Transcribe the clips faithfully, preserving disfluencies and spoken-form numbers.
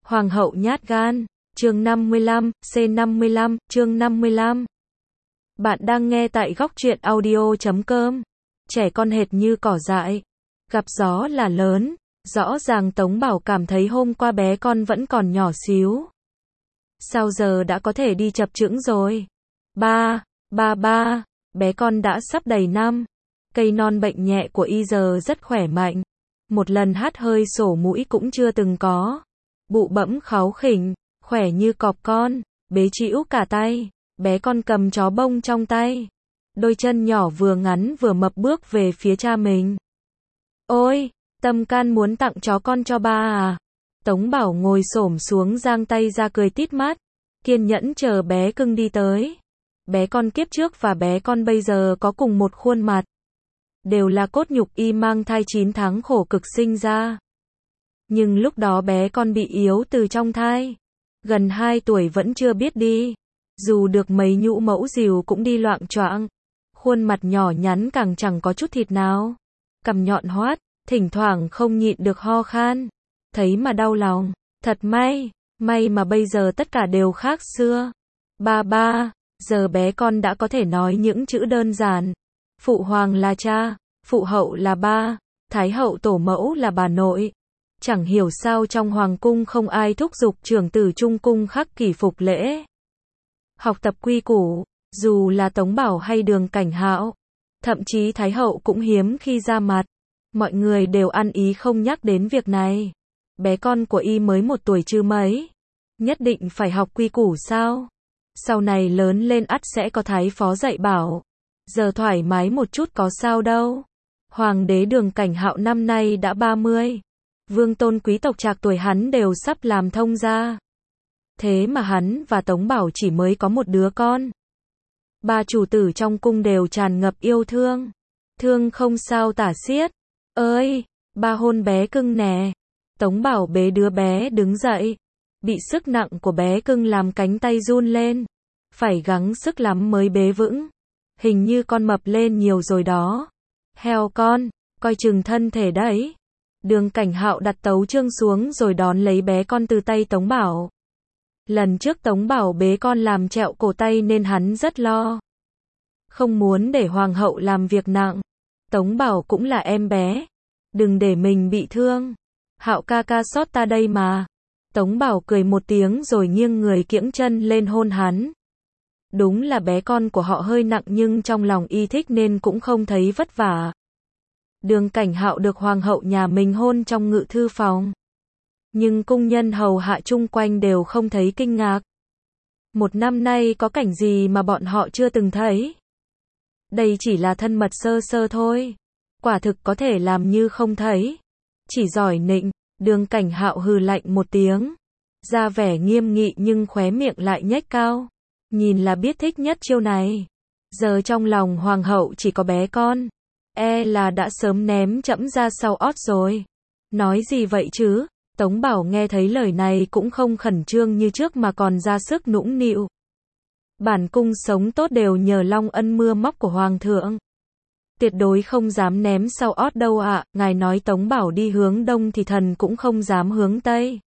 Hoàng hậu nhát gan, chương năm mươi lăm, C năm mươi lăm, chương năm mươi lăm. Bạn đang nghe tại góc truyện audio chấm com. Trẻ con hệt như cỏ dại, gặp gió là lớn. Rõ ràng Tống Bảo cảm thấy hôm qua bé con vẫn còn nhỏ xíu. Sao giờ đã có thể đi chập chững rồi? Ba, ba ba, bé con đã sắp đầy năm. Cây non bệnh nhẹ của y giờ rất khỏe mạnh. Một lần hát hơi sổ mũi cũng chưa từng có. Bụ bẫm kháu khỉnh, khỏe như cọp con, bế trĩu cả tay. Bé con cầm chó bông trong tay. Đôi chân nhỏ vừa ngắn vừa mập bước về phía cha mình. Ôi, Tâm Can muốn tặng chó con cho ba à? Tống Bảo ngồi xổm xuống giang tay ra cười tít mắt, kiên nhẫn chờ bé cưng đi tới. Bé con kiếp trước và bé con bây giờ có cùng một khuôn mặt. Đều là cốt nhục y mang thai chín tháng khổ cực sinh ra. Nhưng lúc đó bé con bị yếu từ trong thai. Gần hai tuổi vẫn chưa biết đi. Dù được mấy nhũ mẫu dìu cũng đi loạng choạng. Khuôn mặt nhỏ nhắn càng chẳng có chút thịt nào. Cằm nhọn hoắt, thỉnh thoảng không nhịn được ho khan. Thấy mà đau lòng. Thật may, may mà bây giờ tất cả đều khác xưa. Ba ba, giờ bé con đã có thể nói những chữ đơn giản. Phụ hoàng là cha, phụ hậu là ba, thái hậu tổ mẫu là bà nội. Chẳng hiểu sao trong hoàng cung không ai thúc giục trưởng tử trung cung khắc kỷ phục lễ. Học tập quy củ, dù là Tống Bảo hay Đường Cảnh Hạo, thậm chí thái hậu cũng hiếm khi ra mặt. Mọi người đều ăn ý không nhắc đến việc này. Bé con của y mới một tuổi chứ mấy. Nhất định phải học quy củ sao? Sau này lớn lên ắt sẽ có thái phó dạy bảo. Giờ thoải mái một chút có sao đâu. Hoàng đế Đường Cảnh Hạo năm nay đã ba mươi. Vương tôn quý tộc trạc tuổi hắn đều sắp làm thông gia. Thế mà hắn và Tống Bảo chỉ mới có một đứa con. Ba chủ tử trong cung đều tràn ngập yêu thương. Thương không sao tả xiết. Ơi, ba hôn bé cưng nè. Tống Bảo bế đứa bé đứng dậy. Bị sức nặng của bé cưng làm cánh tay run lên. Phải gắng sức lắm mới bế vững. Hình như con mập lên nhiều rồi đó. Heo con, coi chừng thân thể đấy. Đường Cảnh Hạo đặt tấu chương xuống rồi đón lấy bé con từ tay Tống Bảo. Lần trước Tống Bảo bế con làm trẹo cổ tay nên hắn rất lo. Không muốn để hoàng hậu làm việc nặng. Tống Bảo cũng là em bé. Đừng để mình bị thương. Hạo ca ca sót ta đây mà. Tống Bảo cười một tiếng rồi nghiêng người kiễng chân lên hôn hắn. Đúng là bé con của họ hơi nặng nhưng trong lòng y thích nên cũng không thấy vất vả. Đường Cảnh Hạo được hoàng hậu nhà mình hôn trong ngự thư phòng. Nhưng cung nhân hầu hạ chung quanh đều không thấy kinh ngạc. Một năm nay có cảnh gì mà bọn họ chưa từng thấy. Đây chỉ là thân mật sơ sơ thôi. Quả thực có thể làm như không thấy. Chỉ giỏi nịnh, Đường Cảnh Hạo hừ lạnh một tiếng. Ra vẻ nghiêm nghị nhưng khóe miệng lại nhếch cao. Nhìn là biết thích nhất chiêu này. Giờ trong lòng hoàng hậu chỉ có bé con. E là đã sớm ném chẫm ra sau ót rồi. Nói gì vậy chứ? Tống Bảo nghe thấy lời này cũng không khẩn trương như trước mà còn ra sức nũng nịu. Bản cung sống tốt đều nhờ long ân mưa móc của hoàng thượng. Tuyệt đối không dám ném sau ót đâu ạ. À. Ngài nói Tống Bảo đi hướng đông thì thần cũng không dám hướng tây.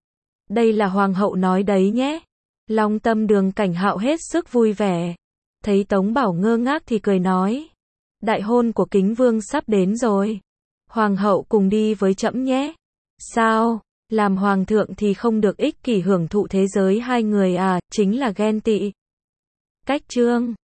Đây là hoàng hậu nói đấy nhé. Long tâm Đường Cảnh Hạo hết sức vui vẻ. Thấy Tống Bảo ngơ ngác thì cười nói. Đại hôn của Kính Vương sắp đến rồi. Hoàng hậu cùng đi với trẫm nhé. Sao? Làm hoàng thượng thì không được ích kỷ hưởng thụ thế giới hai người à, chính là ghen tị. Cách chương